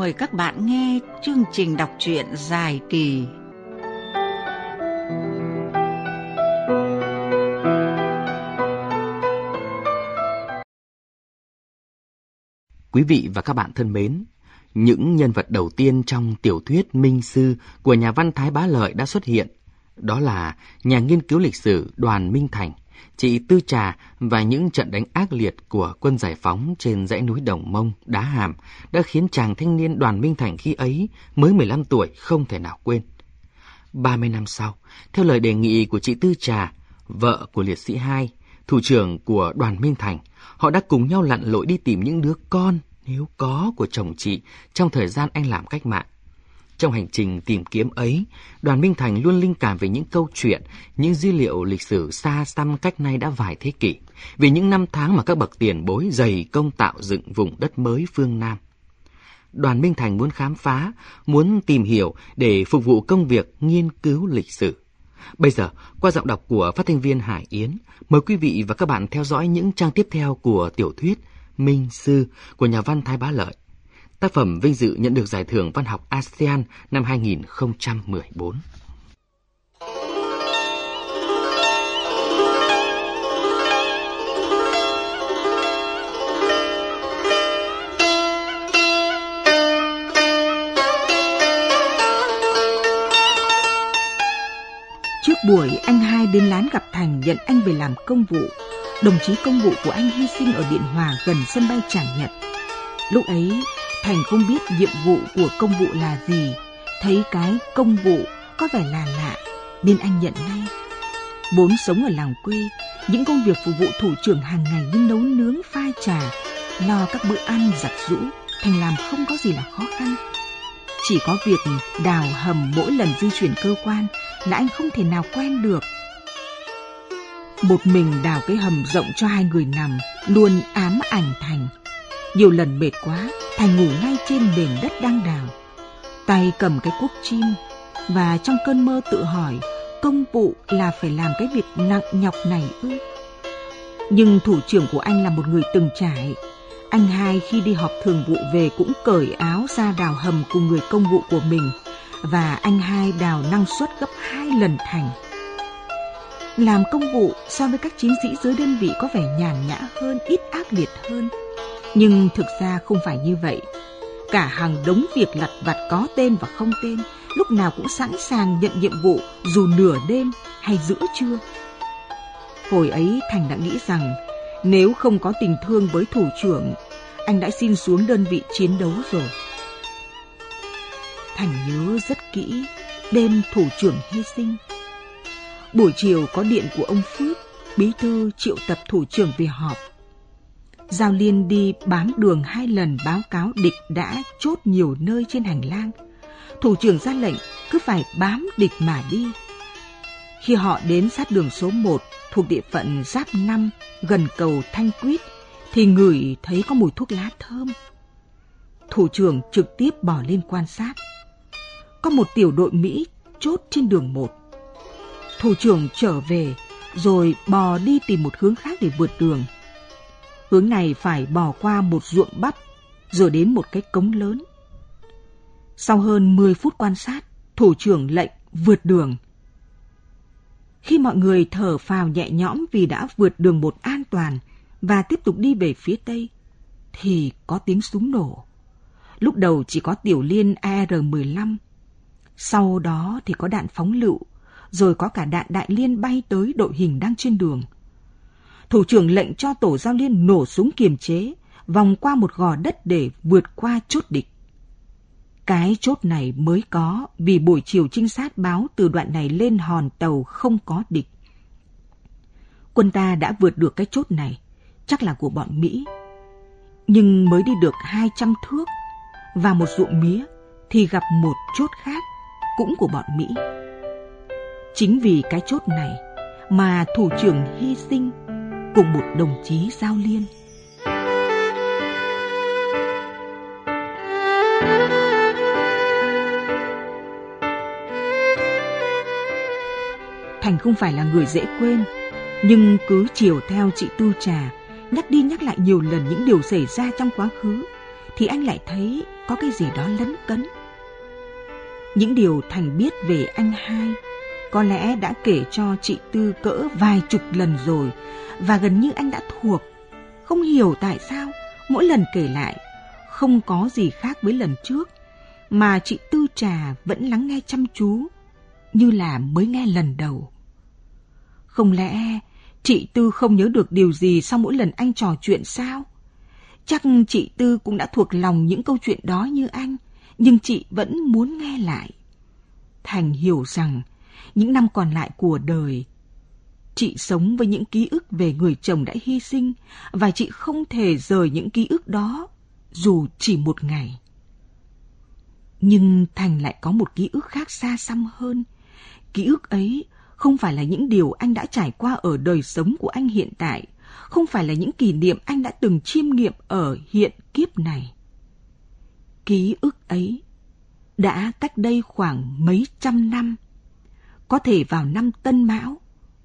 mời các bạn nghe chương trình đọc truyện dài kỳ. Quý vị và các bạn thân mến, những nhân vật đầu tiên trong tiểu thuyết Minh Sư của nhà văn Thái Bá Lợi đã xuất hiện. Đó là nhà nghiên cứu lịch sử Đoàn Minh Thành, chị Tư Trà và những trận đánh ác liệt của quân giải phóng trên dãy núi Đồng Mông, Đá Hàm đã khiến chàng thanh niên Đoàn Minh Thành khi ấy mới 15 tuổi không thể nào quên. 30 năm sau, theo lời đề nghị của chị Tư Trà, vợ của liệt sĩ 2, thủ trưởng của Đoàn Minh Thành, họ đã cùng nhau lặn lội đi tìm những đứa con nếu có của chồng chị trong thời gian anh làm cách mạng. Trong hành trình tìm kiếm ấy, Đoàn Minh Thành luôn linh cảm về những câu chuyện, những dữ liệu lịch sử xa xăm cách nay đã vài thế kỷ, về những năm tháng mà các bậc tiền bối dày công tạo dựng vùng đất mới phương Nam. Đoàn Minh Thành muốn khám phá, muốn tìm hiểu để phục vụ công việc nghiên cứu lịch sử. Bây giờ, qua giọng đọc của phát thanh viên Hải Yến, mời quý vị và các bạn theo dõi những trang tiếp theo của tiểu thuyết Minh Sư của nhà văn Thái Bá Lợi. Tác phẩm vinh dự nhận được giải thưởng văn học ASEAN năm 2014. Trước buổi anh Hai đến lán gặp Thành nhận anh về làm công vụ, đồng chí công vụ của anh hy sinh ở Điện Hòa gần sân bay Tràng Nhật. Lúc ấy, Thành không biết nhiệm vụ của công vụ là gì, thấy cái công vụ có vẻ là lạ, nên anh nhận ngay. Vốn sống ở làng quê, những công việc phục vụ thủ trưởng hàng ngày như nấu nướng, pha trà, lo các bữa ăn giặt giũ, Thành làm không có gì là khó khăn. Chỉ có việc đào hầm mỗi lần di chuyển cơ quan là anh không thể nào quen được. Một mình đào cái hầm rộng cho 2 người nằm luôn ám ảnh Thành. Nhiều lần mệt quá, Thành ngủ ngay trên nền đất đang đào, tay cầm cái cuốc chim, và trong cơn mơ tự hỏi công vụ là phải làm cái việc nặng nhọc này ư? Nhưng thủ trưởng của anh là một người từng trải. Anh Hai khi đi họp thường vụ về cũng cởi áo ra đào hầm cùng người công vụ của mình, và anh Hai đào năng suất gấp 2 lần Thành. Làm công vụ so với các chiến sĩ dưới đơn vị có vẻ nhàn nhã hơn, ít ác liệt hơn. Nhưng thực ra không phải như vậy. Cả hàng đống việc lặt vặt có tên và không tên, lúc nào cũng sẵn sàng nhận nhiệm vụ dù nửa đêm hay giữa trưa. Hồi ấy Thành đã nghĩ rằng nếu không có tình thương với thủ trưởng, anh đã xin xuống đơn vị chiến đấu rồi. Thành nhớ rất kỹ đêm thủ trưởng hy sinh. Buổi chiều có điện của ông Phước, bí thư triệu tập thủ trưởng về họp. Giao Liên đi bám đường 2 lần báo cáo địch đã chốt nhiều nơi trên hành lang. Thủ trưởng ra lệnh cứ phải bám địch mà đi. Khi họ đến sát đường số 1 thuộc địa phận Giáp 5 gần cầu Thanh Quýt thì ngửi thấy có mùi thuốc lá thơm. Thủ trưởng trực tiếp bỏ lên quan sát. Có một tiểu đội Mỹ chốt trên đường 1. Thủ trưởng trở về rồi bò đi tìm một hướng khác để vượt đường. Hướng này phải bò qua một ruộng bắp rồi đến một cái cống lớn. Sau hơn 10 phút quan sát, thủ trưởng lệnh vượt đường. Khi mọi người thở phào nhẹ nhõm vì đã vượt đường 1 an toàn và tiếp tục đi về phía tây, thì có tiếng súng nổ. Lúc đầu chỉ có tiểu liên AR-15, sau đó thì có đạn phóng lựu, rồi có cả đạn đại liên bay tới đội hình đang trên đường. Thủ trưởng lệnh cho tổ Giao Liên nổ súng kiềm chế, vòng qua một gò đất để vượt qua chốt địch. Cái chốt này mới có vì buổi chiều trinh sát báo từ đoạn này lên hòn tàu không có địch. Quân ta đã vượt được cái chốt này, chắc là của bọn Mỹ. Nhưng mới đi được 200 thước và một ruộng mía thì gặp một chốt khác, cũng của bọn Mỹ. Chính vì cái chốt này mà thủ trưởng hy sinh cùng một đồng chí Giao Liên. Thành không phải là người dễ quên, nhưng cứ chiều theo chị Tư Trà, nhắc đi nhắc lại nhiều lần những điều xảy ra trong quá khứ, thì anh lại thấy có cái gì đó lấn cấn. Những điều Thành biết về anh hai có lẽ đã kể cho chị Tư cỡ vài chục lần rồi, và gần như anh đã thuộc. Không hiểu tại sao mỗi lần kể lại không có gì khác với lần trước, mà chị Tư Trà vẫn lắng nghe chăm chú như là mới nghe lần đầu. Không lẽ chị Tư không nhớ được điều gì sau mỗi lần anh trò chuyện sao? Chắc chị Tư cũng đã thuộc lòng những câu chuyện đó như anh, nhưng chị vẫn muốn nghe lại. Thành hiểu rằng những năm còn lại của đời, chị sống với những ký ức về người chồng đã hy sinh, và chị không thể rời những ký ức đó dù chỉ một ngày. Nhưng Thành lại có một ký ức khác xa xăm hơn. Ký ức ấy không phải là những điều anh đã trải qua ở đời sống của anh hiện tại, không phải là những kỷ niệm anh đã từng chiêm nghiệm ở hiện kiếp này. Ký ức ấy đã cách đây khoảng mấy trăm năm, có thể vào năm Tân Mão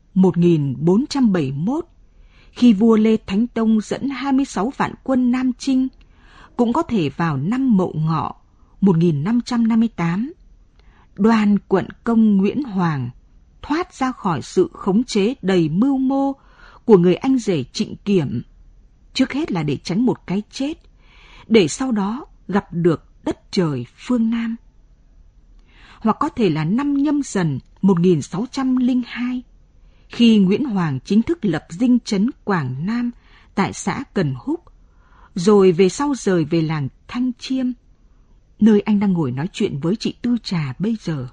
1471, khi vua Lê Thánh Tông dẫn 26 vạn quân Nam chinh, cũng có thể vào năm Mậu Ngọ 1558, Đoàn Quận Công Nguyễn Hoàng thoát ra khỏi sự khống chế đầy mưu mô của người anh rể Trịnh Kiểm, trước hết là để tránh một cái chết, để sau đó gặp được đất trời phương Nam. Hoặc có thể là năm Nhâm Dần 1602, khi Nguyễn Hoàng chính thức lập dinh trấn Quảng Nam tại xã Cần Húc, rồi về sau rời về làng Thanh Chiêm, nơi anh đang ngồi nói chuyện với chị Tư Trà bây giờ.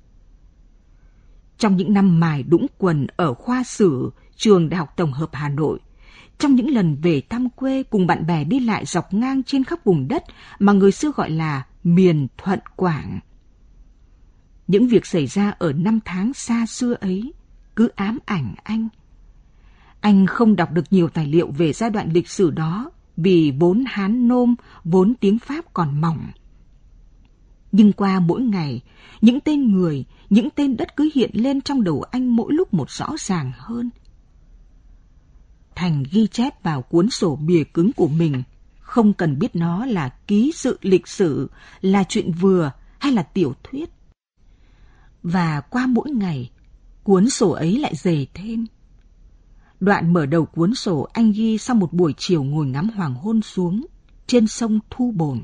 Trong những năm mài đũng quần ở khoa sử trường Đại học Tổng hợp Hà Nội, trong những lần về thăm quê cùng bạn bè đi lại dọc ngang trên khắp vùng đất mà người xưa gọi là miền Thuận Quảng, những việc xảy ra ở năm tháng xa xưa ấy cứ ám ảnh anh. Anh không đọc được nhiều tài liệu về giai đoạn lịch sử đó vì vốn Hán nôm, vốn tiếng Pháp còn mỏng. Nhưng qua mỗi ngày, những tên người, những tên đất cứ hiện lên trong đầu anh mỗi lúc một rõ ràng hơn. Thành ghi chép vào cuốn sổ bìa cứng của mình, không cần biết nó là ký sự lịch sử, là chuyện vừa hay là tiểu thuyết. Và qua mỗi ngày, cuốn sổ ấy lại dày thêm. Đoạn mở đầu cuốn sổ anh ghi sau một buổi chiều ngồi ngắm hoàng hôn xuống trên sông Thu Bồn.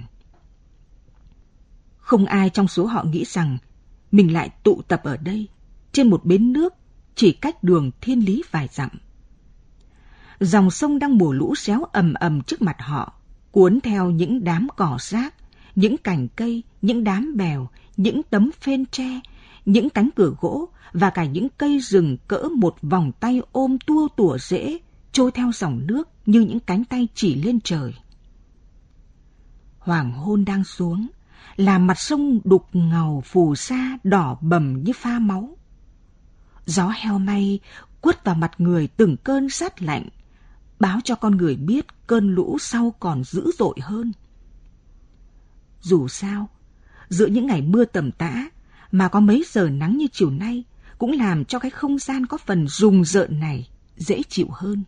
Không ai trong số họ nghĩ rằng mình lại tụ tập ở đây, trên một bến nước chỉ cách đường Thiên Lý vài dặm. Dòng sông đang mùa lũ réo ầm ầm trước mặt họ, cuốn theo những đám cỏ rác, những cành cây, những đám bèo, những tấm phên tre, những cánh cửa gỗ và cả những cây rừng cỡ một vòng tay ôm tua tủa rễ trôi theo dòng nước như những cánh tay chỉ lên trời. Hoàng hôn đang xuống, làm mặt sông đục ngầu phù sa đỏ bầm như pha máu. Gió heo may quất vào mặt người từng cơn rát lạnh, báo cho con người biết cơn lũ sau còn dữ dội hơn. Dù sao, giữa những ngày mưa tầm tã mà có mấy giờ nắng như chiều nay cũng làm cho cái không gian có phần rùng rợn này dễ chịu hơn.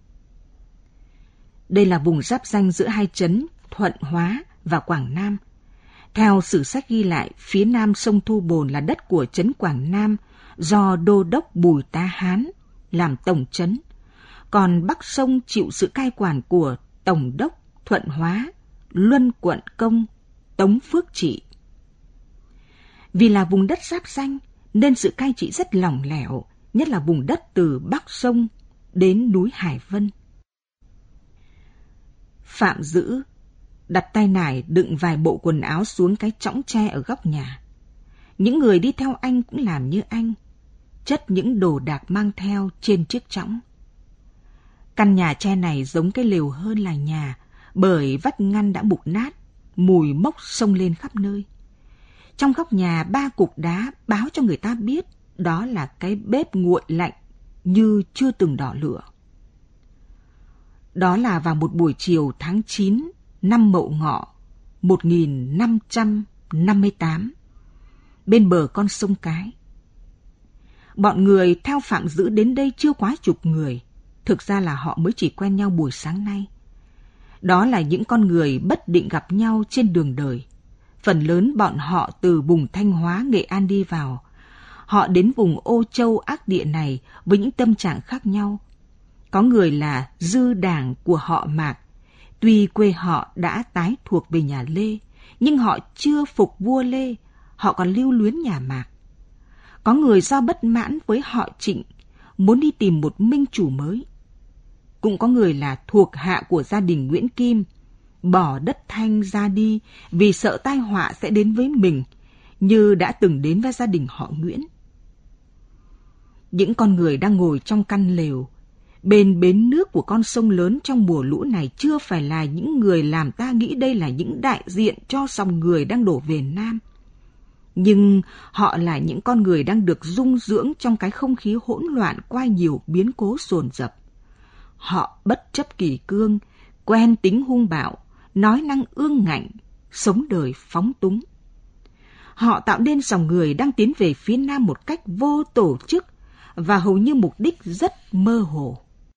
Đây là vùng giáp ranh giữa hai trấn Thuận Hóa và Quảng Nam. Theo sử sách ghi lại, phía nam sông Thu Bồn là đất của trấn Quảng Nam do đô đốc Bùi Tá Hán làm tổng trấn, còn bắc sông chịu sự cai quản của tổng đốc Thuận Hóa, Luân Quận Công, Tống Phước Trị. Vì là vùng đất giáp ranh nên sự cai trị rất lỏng lẻo, nhất là vùng đất từ bắc sông đến núi Hải Vân. Phạm Dữ đặt tay nải đựng vài bộ quần áo xuống cái chõng tre ở góc nhà. Những người đi theo anh cũng làm như anh, chất những đồ đạc mang theo trên chiếc chõng. Căn nhà tre này giống cái lều hơn là nhà, bởi vách ngăn đã mục nát, mùi mốc xông lên khắp nơi. Trong góc nhà 3 cục đá báo cho người ta biết đó là cái bếp nguội lạnh như chưa từng đỏ lửa. Đó là vào một buổi chiều tháng 9 năm Mậu Ngọ 1558, bên bờ con sông Cái. Bọn người theo Phạm Dữ đến đây chưa quá chục người, thực ra là họ mới chỉ quen nhau buổi sáng nay. Đó là những con người bất định gặp nhau trên đường đời. Phần lớn bọn họ từ vùng Thanh Hóa, Nghệ An đi vào. Họ đến vùng Ô Châu ác địa này với những tâm trạng khác nhau. Có người là dư đảng của họ Mạc. Tuy quê họ đã tái thuộc về nhà Lê, nhưng họ chưa phục vua Lê, họ còn lưu luyến nhà Mạc. Có người do bất mãn với họ Trịnh, muốn đi tìm một minh chủ mới. Cũng có người là thuộc hạ của gia đình Nguyễn Kim, bỏ đất Thanh ra đi vì sợ tai họa sẽ đến với mình, như đã từng đến với gia đình họ Nguyễn. Những con người đang ngồi trong căn lều, bên bến nước của con sông lớn trong mùa lũ này chưa phải là những người làm ta nghĩ đây là những đại diện cho dòng người đang đổ về Nam. Nhưng họ là những con người đang được dung dưỡng trong cái không khí hỗn loạn qua nhiều biến cố dồn dập. Họ bất chấp kỷ cương, quen tính hung bạo, nói năng ương ngạnh, sống đời phóng túng. Họ tạo nên dòng người đang tiến về phía Nam một cách vô tổ chức và hầu như mục đích rất mơ hồ.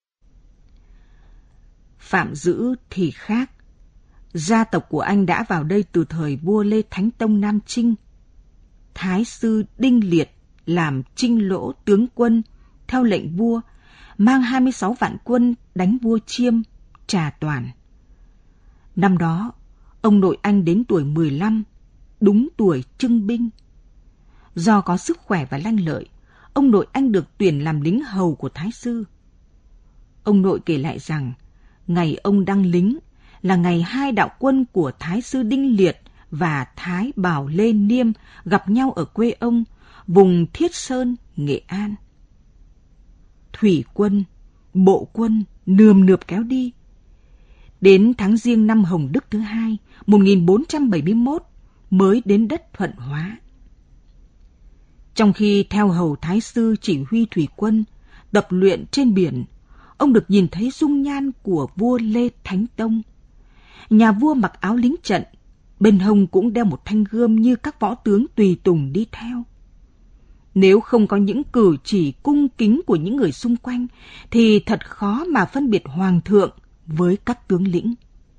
Phạm Dữ thì khác. Gia tộc của anh đã vào đây từ thời vua Lê Thánh Tông Nam Trinh. Thái sư Đinh Liệt làm Trinh Lỗ tướng quân theo lệnh vua, mang 26 vạn quân đánh vua Chiêm, Trà Toàn. Năm đó, ông nội anh đến tuổi 15, đúng tuổi trưng binh. Do có sức khỏe và lanh lợi, ông nội anh được tuyển làm lính hầu của Thái sư. Ông nội kể lại rằng, ngày ông đăng lính là ngày hai đạo quân của Thái sư Đinh Liệt và Thái Bảo Lê Niêm gặp nhau ở quê ông, vùng Thiết Sơn, Nghệ An. Thủy quân, bộ quân nườm nượp kéo đi. Đến tháng Giêng năm Hồng Đức thứ 2, 1471 mới đến đất Thuận Hóa. Trong khi theo hầu Thái sư chỉ huy thủy quân, tập luyện trên biển, ông được nhìn thấy dung nhan của vua Lê Thánh Tông. Nhà vua mặc áo lính trận, bên hông cũng đeo một thanh gươm như các võ tướng tùy tùng đi theo. Nếu không có những cử chỉ cung kính của những người xung quanh, thì thật khó mà phân biệt hoàng thượng với các tướng lĩnh.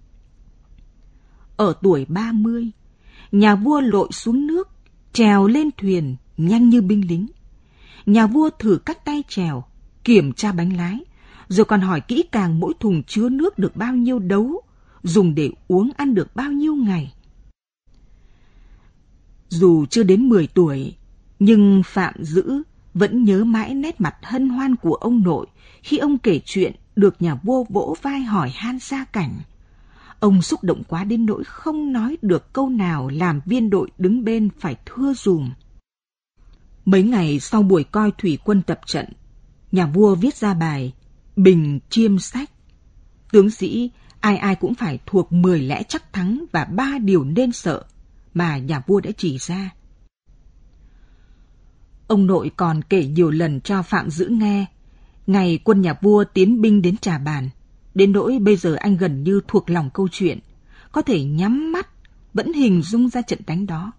Ở tuổi 30, nhà vua lội xuống nước, trèo lên thuyền nhanh như binh lính. Nhà vua thử các tay trèo, kiểm tra bánh lái, rồi còn hỏi kỹ càng mỗi thùng chứa nước được bao nhiêu đấu, dùng để uống ăn được bao nhiêu ngày. Dù chưa đến 10 tuổi, nhưng Phạm Dữ vẫn nhớ mãi nét mặt hân hoan của ông nội khi ông kể chuyện được nhà vua vỗ vai hỏi han gia cảnh. Ông xúc động quá đến nỗi không nói được câu nào làm viên đội đứng bên phải thưa dùm. Mấy ngày sau buổi coi thủy quân tập trận, nhà vua viết ra bài Bình Chiêm Sách. Tướng sĩ ai ai cũng phải thuộc 10 lẽ chắc thắng và 3 điều nên sợ mà nhà vua đã chỉ ra. Ông nội còn kể nhiều lần cho Phạm Dữ nghe ngày quân nhà vua tiến binh đến Trà Bàn, đến nỗi bây giờ anh gần như thuộc lòng câu chuyện, có thể nhắm mắt vẫn hình dung ra trận đánh đó.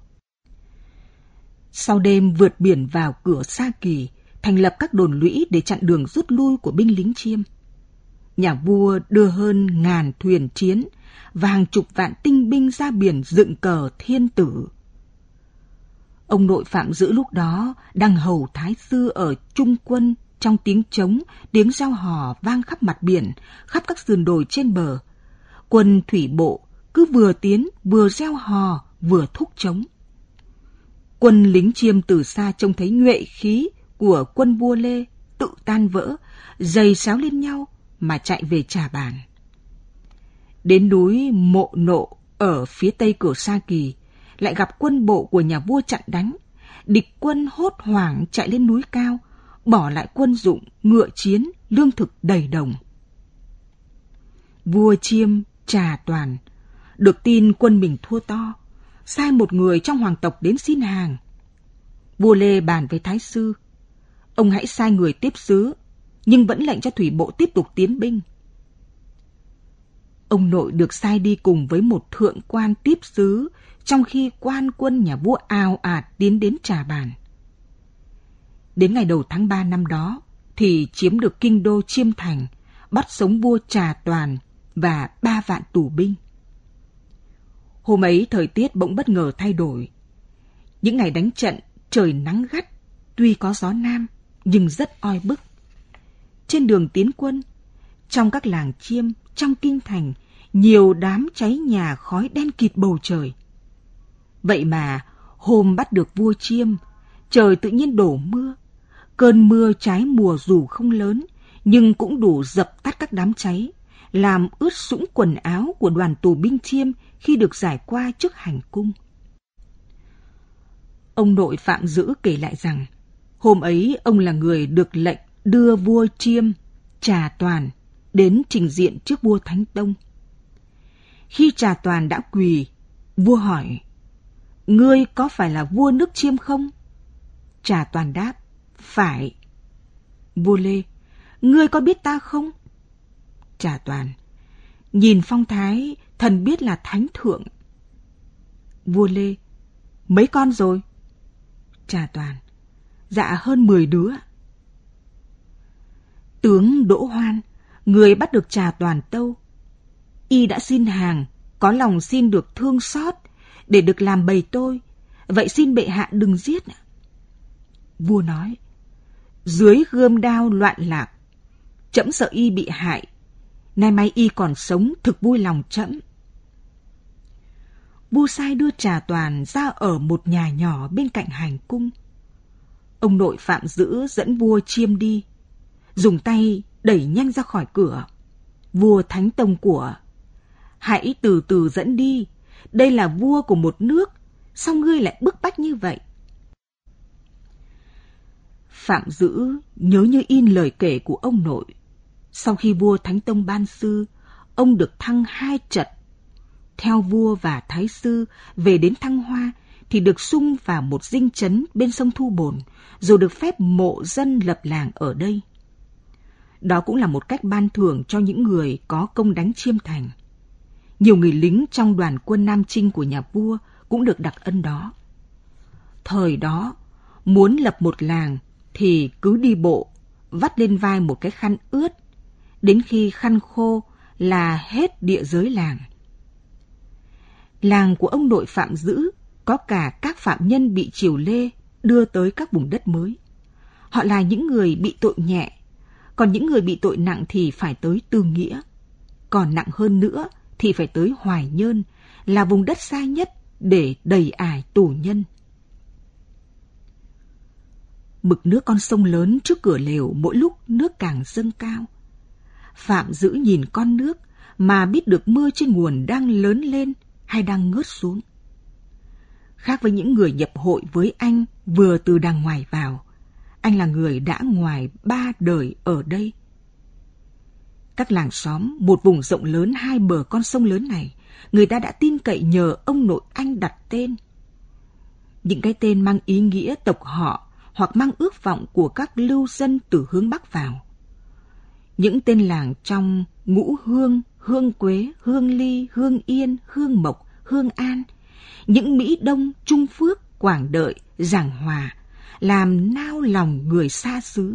Sau đêm vượt biển vào cửa Sa Kỳ, thành lập các đồn lũy để chặn đường rút lui của binh lính Chiêm. Nhà vua đưa hơn 1000 thuyền chiến và hàng chục vạn tinh binh ra biển dựng cờ thiên tử. Ông nội Phạm Dữ lúc đó đang hầu Thái sư ở trung quân, trong tiếng trống, tiếng reo hò vang khắp mặt biển, khắp các sườn đồi trên bờ. Quân thủy bộ cứ vừa tiến vừa reo hò vừa thúc trống. Quân lính Chiêm từ xa trông thấy nhuệ khí của quân vua Lê tự tan vỡ, giày xáo lên nhau mà chạy về Trà Bàn. Đến núi Mộ Nộ ở phía tây cửa Sa Kỳ, lại gặp quân bộ của nhà vua chặn đánh. Địch quân hốt hoảng chạy lên núi cao, bỏ lại quân dụng, ngựa chiến, lương thực đầy đồng. Vua Chiêm, Trà Toàn, được tin quân mình thua to, sai một người trong hoàng tộc đến xin hàng. Vua Lê bàn với Thái sư, ông hãy sai người tiếp sứ, nhưng vẫn lệnh cho thủy bộ tiếp tục tiến binh. Ông nội được sai đi cùng với một thượng quan tiếp sứ, trong khi quan quân nhà vua ào ạt tiến đến Trà Bàn. Đến ngày đầu tháng 3 năm đó, thì chiếm được kinh đô Chiêm Thành, bắt sống vua Trà Toàn và 3 vạn tù binh. Hôm ấy thời tiết bỗng bất ngờ thay đổi. Những ngày đánh trận, trời nắng gắt, tuy có gió nam, nhưng rất oi bức. Trên đường tiến quân, trong các làng chiêm, trong kinh thành, nhiều đám cháy nhà khói đen kịt bầu trời. Vậy mà, hôm bắt được vua Chiêm, trời tự nhiên đổ mưa. Cơn mưa trái mùa dù không lớn, nhưng cũng đủ dập tắt các đám cháy, làm ướt sũng quần áo của đoàn tù binh Chiêm khi được giải qua trước hành cung. Ông nội Phạm Dữ kể lại rằng, hôm ấy ông là người được lệnh đưa vua Chiêm, Trà Toàn, đến trình diện trước vua Thánh Tông. Khi Trà Toàn đã quỳ, vua hỏi, ngươi có phải là vua nước Chiêm không? Trà Toàn đáp, phải. Vua lê, ngươi có biết ta không? Trà Toàn, nhìn phong thái, thần biết là thánh thượng. Vua lê, mấy con rồi? Trà Toàn, dạ hơn 10 đứa. Tướng Đỗ Hoan, người bắt được Trà Toàn tâu. Y đã xin hàng, có lòng xin được thương xót, để được làm bầy tôi, vậy xin bệ hạ đừng giết. Vua nói, dưới gươm đao loạn lạc, trẫm sợ y bị hại, nay may y còn sống thực vui lòng trẫm. Vua sai đưa Trà Toàn ra ở một nhà nhỏ bên cạnh hành cung. Ông nội Phạm Dữ dẫn vua Chiêm đi, dùng tay đẩy nhanh ra khỏi cửa. Vua Thánh Tông của, hãy từ từ dẫn đi, đây là vua của một nước, sao ngươi lại bức bách như vậy? Phạm Dữ nhớ như in lời kể của ông nội. Sau khi vua Thánh Tông ban sư, ông được thăng 2 trận. Theo vua và thái sư về đến Thăng Hoa thì được sung vào một dinh trấn bên sông Thu Bồn, rồi được phép mộ dân lập làng ở đây. Đó cũng là một cách ban thưởng cho những người có công đánh Chiêm Thành. Nhiều người lính trong đoàn quân Nam Chinh của nhà vua cũng được đặc ân đó. Thời đó, muốn lập một làng thì cứ đi bộ, vắt lên vai một cái khăn ướt, đến khi khăn khô là hết địa giới làng. Làng của ông nội Phạm Dữ có cả các phạm nhân bị triều Lê đưa tới các vùng đất mới. Họ là những người bị tội nhẹ, còn những người bị tội nặng thì phải tới Tư Nghĩa. Còn nặng hơn nữa thì phải tới Hoài Nhơn, là vùng đất xa nhất để đầy ải tù nhân. Mực nước con sông lớn trước cửa lều mỗi lúc nước càng dâng cao. Phạm Dữ nhìn con nước mà biết được mưa trên nguồn đang lớn lên hay đang ngớt xuống. Khác với những người nhập hội với anh vừa từ đàng ngoài vào, anh là người đã ngoài 3 đời ở đây. Các làng xóm, một vùng rộng lớn 2 bờ con sông lớn này, người ta đã tin cậy nhờ ông nội anh đặt tên. Những cái tên mang ý nghĩa tộc họ hoặc mang ước vọng của các lưu dân từ hướng Bắc vào. Những tên làng trong Ngũ Hương, Hương Quế, Hương Ly, Hương Yên, Hương Mộc, Hương An, những Mỹ Đông, Trung Phước, Quảng Đợi, Giảng Hòa, làm nao lòng người xa xứ.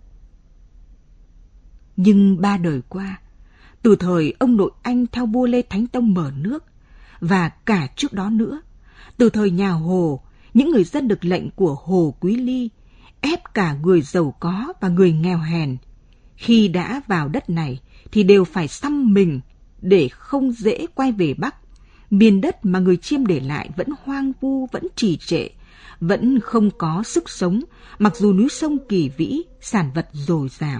Nhưng 3 đời qua, từ thời ông nội anh theo vua Lê Thánh Tông mở nước, và cả trước đó nữa, từ thời nhà Hồ, những người dân được lệnh của Hồ Quý Ly ép cả người giàu có và người nghèo hèn, khi đã vào đất này thì đều phải xăm mình để không dễ quay về Bắc. Miền đất mà người Chiêm để lại vẫn hoang vu, vẫn trì trệ, vẫn không có sức sống, mặc dù núi sông kỳ vĩ, sản vật dồi dào.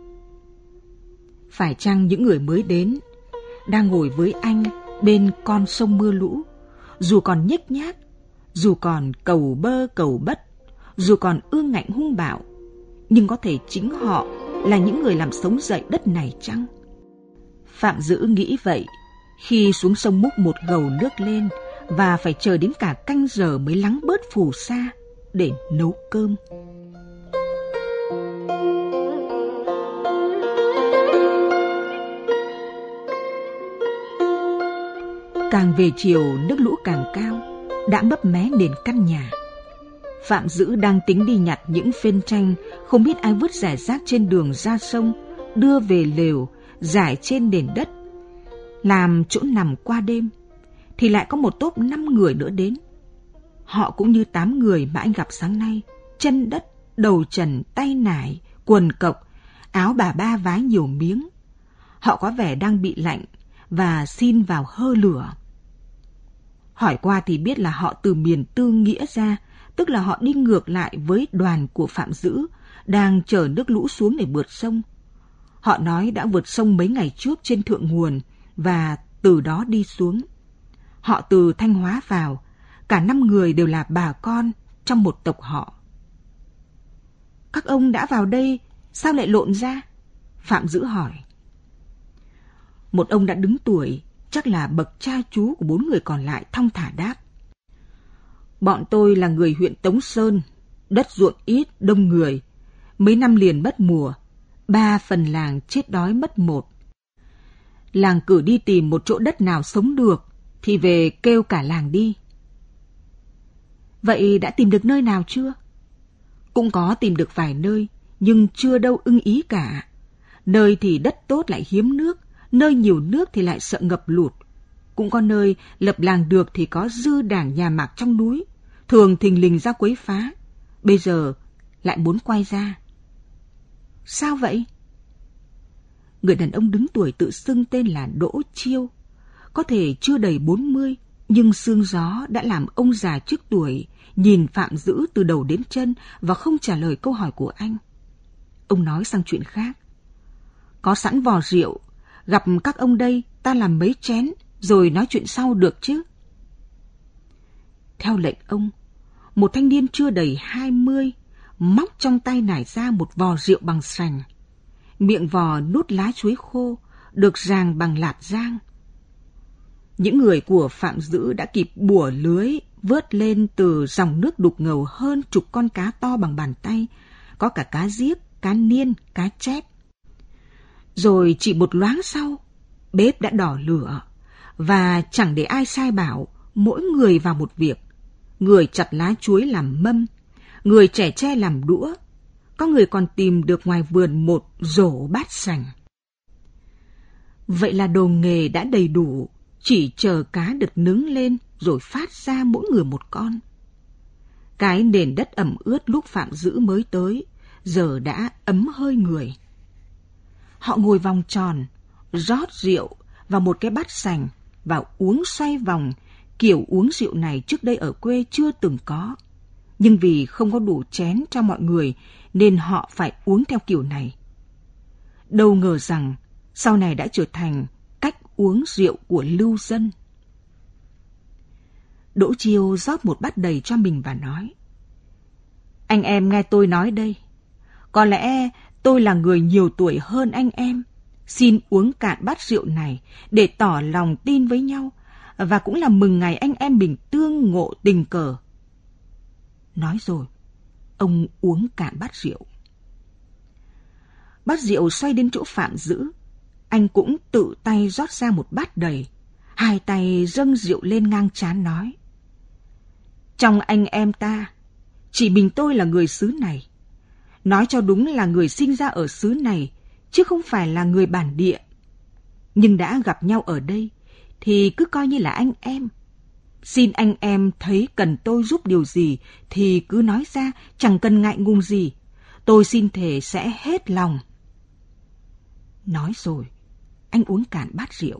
Phải chăng những người mới đến, đang ngồi với anh bên con sông mưa lũ, dù còn nhếch nhác, dù còn cầu bơ cầu bất, dù còn ương ngạnh hung bạo, nhưng có thể chính họ là những người làm sống dậy đất này chăng? Phạm Dữ nghĩ vậy khi xuống sông múc một gầu nước lên và phải chờ đến cả canh giờ mới lắng bớt phù sa để nấu cơm. Càng về chiều, nước lũ càng cao, đã mấp mé nền căn nhà. Phạm Dữ đang tính đi nhặt những phên tranh không biết ai vứt rải rác trên đường ra sông, đưa về lều, rải trên nền đất, làm chỗ nằm qua đêm, thì lại có một tốp 5 người nữa đến. Họ cũng như 8 người mà anh gặp sáng nay, chân đất, đầu trần, tay nải, quần cộc, áo bà ba vá nhiều miếng. Họ có vẻ đang bị lạnh và xin vào hơ lửa. Hỏi qua thì biết là họ từ miền Tư Nghĩa ra, tức là họ đi ngược lại với đoàn của Phạm Dữ, đang chở nước lũ xuống để vượt sông. Họ nói đã vượt sông mấy ngày trước trên thượng nguồn và từ đó đi xuống. Họ từ Thanh Hóa vào, cả 5 người đều là bà con trong một tộc họ. Các ông đã vào đây, sao lại lộn ra? Phạm Dữ hỏi. Một ông đã đứng tuổi, chắc là bậc cha chú của 4 người còn lại, thong thả đáp. Bọn tôi là người huyện Tống Sơn, đất ruộng ít, đông người. Mấy năm liền mất mùa, 3 phần làng chết đói mất 1. Làng cử đi tìm một chỗ đất nào sống được, thì về kêu cả làng đi. Vậy đã tìm được nơi nào chưa? Cũng có tìm được vài nơi, nhưng chưa đâu ưng ý cả. Nơi thì đất tốt lại hiếm nước, nơi nhiều nước thì lại sợ ngập lụt. Cũng có nơi lập làng được thì có dư đảng nhà Mạc trong núi, thường thình lình ra quấy phá. Bây giờ lại muốn quay ra. Sao vậy? Người đàn ông đứng tuổi tự xưng tên là Đỗ Chiêu. Có thể chưa đầy 40, nhưng sương gió đã làm ông già trước tuổi nhìn Phạm Dữ từ đầu đến chân và không trả lời câu hỏi của anh. Ông nói sang chuyện khác. Có sẵn vò rượu, gặp các ông đây ta làm mấy chén rồi nói chuyện sau được chứ? Theo lệnh ông, một thanh niên chưa đầy 20 móc trong tay nải ra một vò rượu bằng sành. Miệng vò nút lá chuối khô, được ràng bằng lạt rang. Những người của Phạm Dữ đã kịp bủa lưới vớt lên từ dòng nước đục ngầu hơn chục con cá to bằng bàn tay, có cả cá giếc, cá niên, cá chép. Rồi chỉ một loáng sau, bếp đã đỏ lửa, và chẳng để ai sai bảo, mỗi người vào một việc. Người chặt lá chuối làm mâm, người chẻ tre làm đũa, có người còn tìm được ngoài vườn một rổ bát sành. Vậy là đồ nghề đã đầy đủ, chỉ chờ cá được nướng lên rồi phát ra mỗi người một con. Cái nền đất ẩm ướt lúc Phạm Dữ mới tới, giờ đã ấm hơi người. Họ ngồi vòng tròn, rót rượu vào một cái bát sành và uống xoay vòng. Kiểu uống rượu này trước đây ở quê chưa từng có. Nhưng vì không có đủ chén cho mọi người nên họ phải uống theo kiểu này. Đâu ngờ rằng sau này đã trở thành cách uống rượu của lưu dân. Đỗ Chiêu rót một bát đầy cho mình và nói. Anh em nghe tôi nói đây. Có lẽ tôi là người nhiều tuổi hơn anh em. Xin uống cạn bát rượu này để tỏ lòng tin với nhau, và cũng là mừng ngày anh em mình tương ngộ tình cờ. Nói rồi, ông uống cạn bát rượu. Bát rượu xoay đến chỗ Phạm Dữ, anh cũng tự tay rót ra một bát đầy, hai tay dâng rượu lên ngang trán nói. Trong anh em ta, chỉ mình tôi là người xứ này. Nói cho đúng là người sinh ra ở xứ này, chứ không phải là người bản địa. Nhưng đã gặp nhau ở đây, thì cứ coi như là anh em. Xin anh em thấy cần tôi giúp điều gì thì cứ nói ra, chẳng cần ngại ngùng gì. Tôi xin thề sẽ hết lòng. Nói rồi, anh uống cạn bát rượu.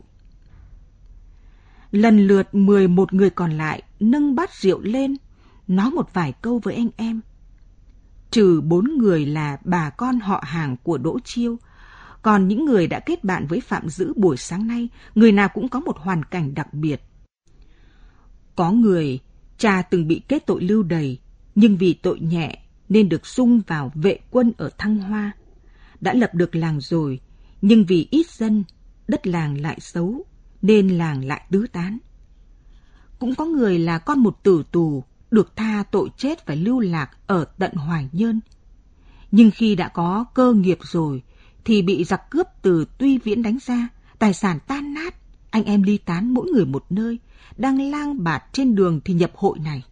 Lần lượt 11 người còn lại nâng bát rượu lên, nói một vài câu với anh em. Trừ 4 người là bà con họ hàng của Đỗ Chiêu, còn những người đã kết bạn với Phạm Dữ buổi sáng nay, người nào cũng có một hoàn cảnh đặc biệt. Có người cha từng bị kết tội lưu đày, nhưng vì tội nhẹ nên được sung vào vệ quân ở Thăng Hoa. Đã lập được làng rồi, nhưng vì ít dân, đất làng lại xấu, nên làng lại tứ tán. Cũng có người là con một tử tù, được tha tội chết phải lưu lạc ở tận Hoài Nhơn. Nhưng khi đã có cơ nghiệp rồi, thì bị giặc cướp từ Tuy Viễn đánh ra, tài sản tan nát, anh em ly tán mỗi người một nơi, đang lang bạt trên đường thì nhập hội này.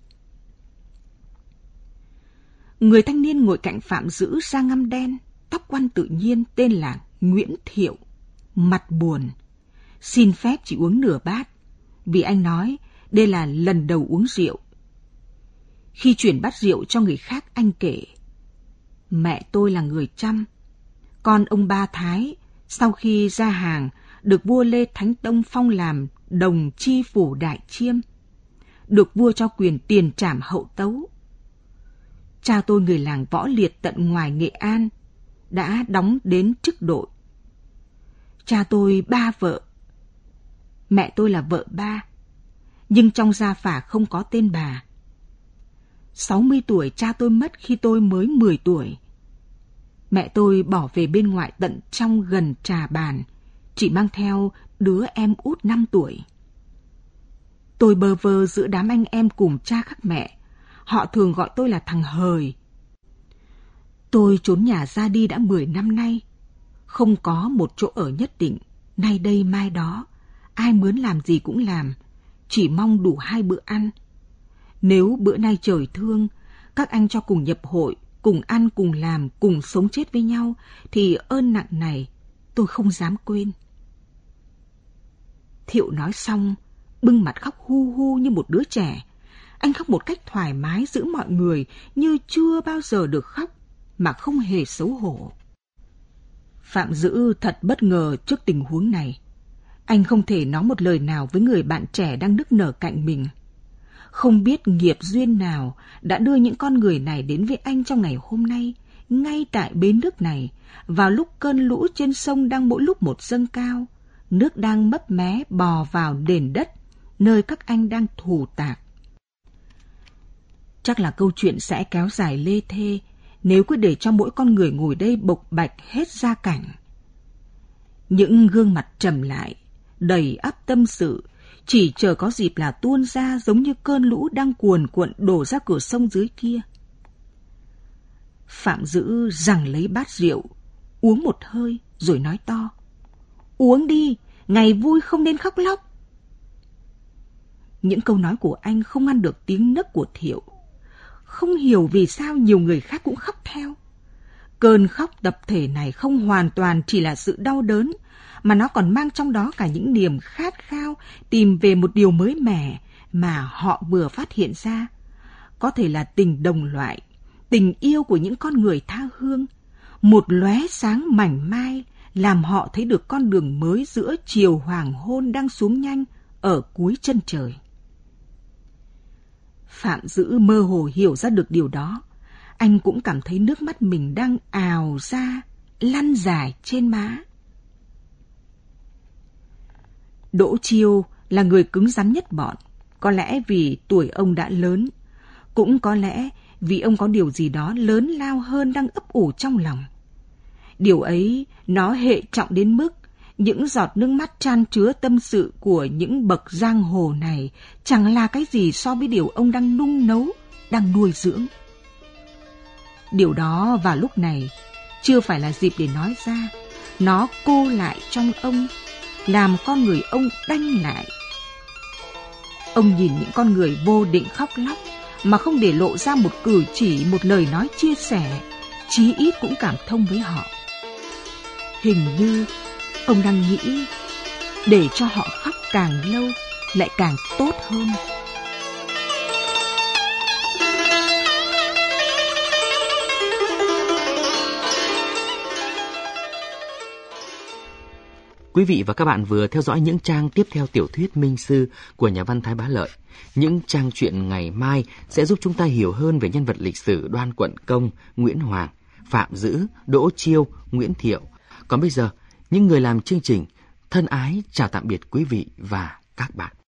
Người thanh niên ngồi cạnh Phạm Dữ da ngăm đen, tóc quăn tự nhiên, tên là Nguyễn Thiệu, mặt buồn. xin phép chỉ uống nửa bát, vì anh nói đây là lần đầu uống rượu. Khi chuyển bát rượu cho người khác, anh kể, mẹ tôi là người Chăm, con ông Ba Thái, sau khi ra hàng, được vua Lê Thánh Tông phong làm đồng chi phủ Đại Chiêm, được vua cho quyền tiền trảm hậu tấu. Cha tôi người làng Võ Liệt tận ngoài Nghệ An, đã đóng đến chức đội. Cha tôi 3 vợ, mẹ tôi là vợ 3, nhưng trong gia phả không có tên bà. 60 tuổi cha tôi mất khi tôi mới 10 tuổi. Mẹ tôi bỏ về bên ngoại tận trong gần Trà Bàn, chỉ mang theo đứa em út 5 tuổi. Tôi bơ vơ giữa đám anh em cùng cha khác mẹ, họ thường gọi tôi là thằng hời. Tôi trốn nhà ra đi đã 10 năm nay, không có một chỗ ở nhất định, nay đây mai đó, ai mướn làm gì cũng làm, chỉ mong đủ 2 bữa ăn. Nếu bữa nay trời thương, các anh cho cùng nhập hội, cùng ăn, cùng làm, cùng sống chết với nhau, thì ơn nặng này tôi không dám quên. Thiệu nói xong, bưng mặt khóc hu hu như một đứa trẻ. Anh khóc một cách thoải mái giữa mọi người như chưa bao giờ được khóc, mà không hề xấu hổ. Phạm Dữ thật bất ngờ trước tình huống này. Anh không thể nói một lời nào với người bạn trẻ đang nức nở cạnh mình. Không biết nghiệp duyên nào đã đưa những con người này đến với anh trong ngày hôm nay, ngay tại bến nước này, vào lúc cơn lũ trên sông đang mỗi lúc một dâng cao, nước đang mấp mé bò vào nền đất, nơi các anh đang thủ tạc. Chắc là câu chuyện sẽ kéo dài lê thê, nếu cứ để cho mỗi con người ngồi đây bộc bạch hết gia cảnh. Những gương mặt trầm lại, đầy ắp tâm sự, chỉ chờ có dịp là tuôn ra giống như cơn lũ đang cuồn cuộn đổ ra cửa sông dưới kia. Phạm Dữ giằng lấy bát rượu, uống một hơi rồi nói to, uống đi, ngày vui không nên khóc lóc. Những câu nói của anh không ngăn được tiếng nấc của Thiệu. Không hiểu vì sao nhiều người khác cũng khóc theo. Cơn khóc tập thể này không hoàn toàn chỉ là sự đau đớn, mà nó còn mang trong đó cả những niềm khát khao tìm về một điều mới mẻ mà họ vừa phát hiện ra. Có thể là tình đồng loại, tình yêu của những con người tha hương, một lóe sáng mảnh mai làm họ thấy được con đường mới giữa chiều hoàng hôn đang xuống nhanh ở cuối chân trời. Phạm Dữ mơ hồ hiểu ra được điều đó. Anh cũng cảm thấy nước mắt mình đang ào ra, lăn dài trên má. Đỗ Chiêu là người cứng rắn nhất bọn, có lẽ vì tuổi ông đã lớn, cũng có lẽ vì ông có điều gì đó lớn lao hơn đang ấp ủ trong lòng. Điều ấy nó hệ trọng đến mức những giọt nước mắt chan chứa tâm sự của những bậc giang hồ này chẳng là cái gì so với điều ông đang nung nấu, đang nuôi dưỡng. Điều đó vào lúc này chưa phải là dịp để nói ra, nó cô lại trong ông, làm con người ông đanh lại. Ông nhìn những con người vô định khóc lóc mà không để lộ ra một cử chỉ, một lời nói chia sẻ, chí ít cũng cảm thông với họ. Hình như ông đang nghĩ để cho họ khóc càng lâu lại càng tốt hơn. Quý vị và các bạn vừa theo dõi những trang tiếp theo tiểu thuyết Minh Sư của nhà văn Thái Bá Lợi. Những trang truyện ngày mai sẽ giúp chúng ta hiểu hơn về nhân vật lịch sử Đoan Quận Công, Nguyễn Hoàng, Phạm Dữ, Đỗ Chiêu, Nguyễn Thiệu. Còn bây giờ, những người làm chương trình thân ái chào tạm biệt quý vị và các bạn.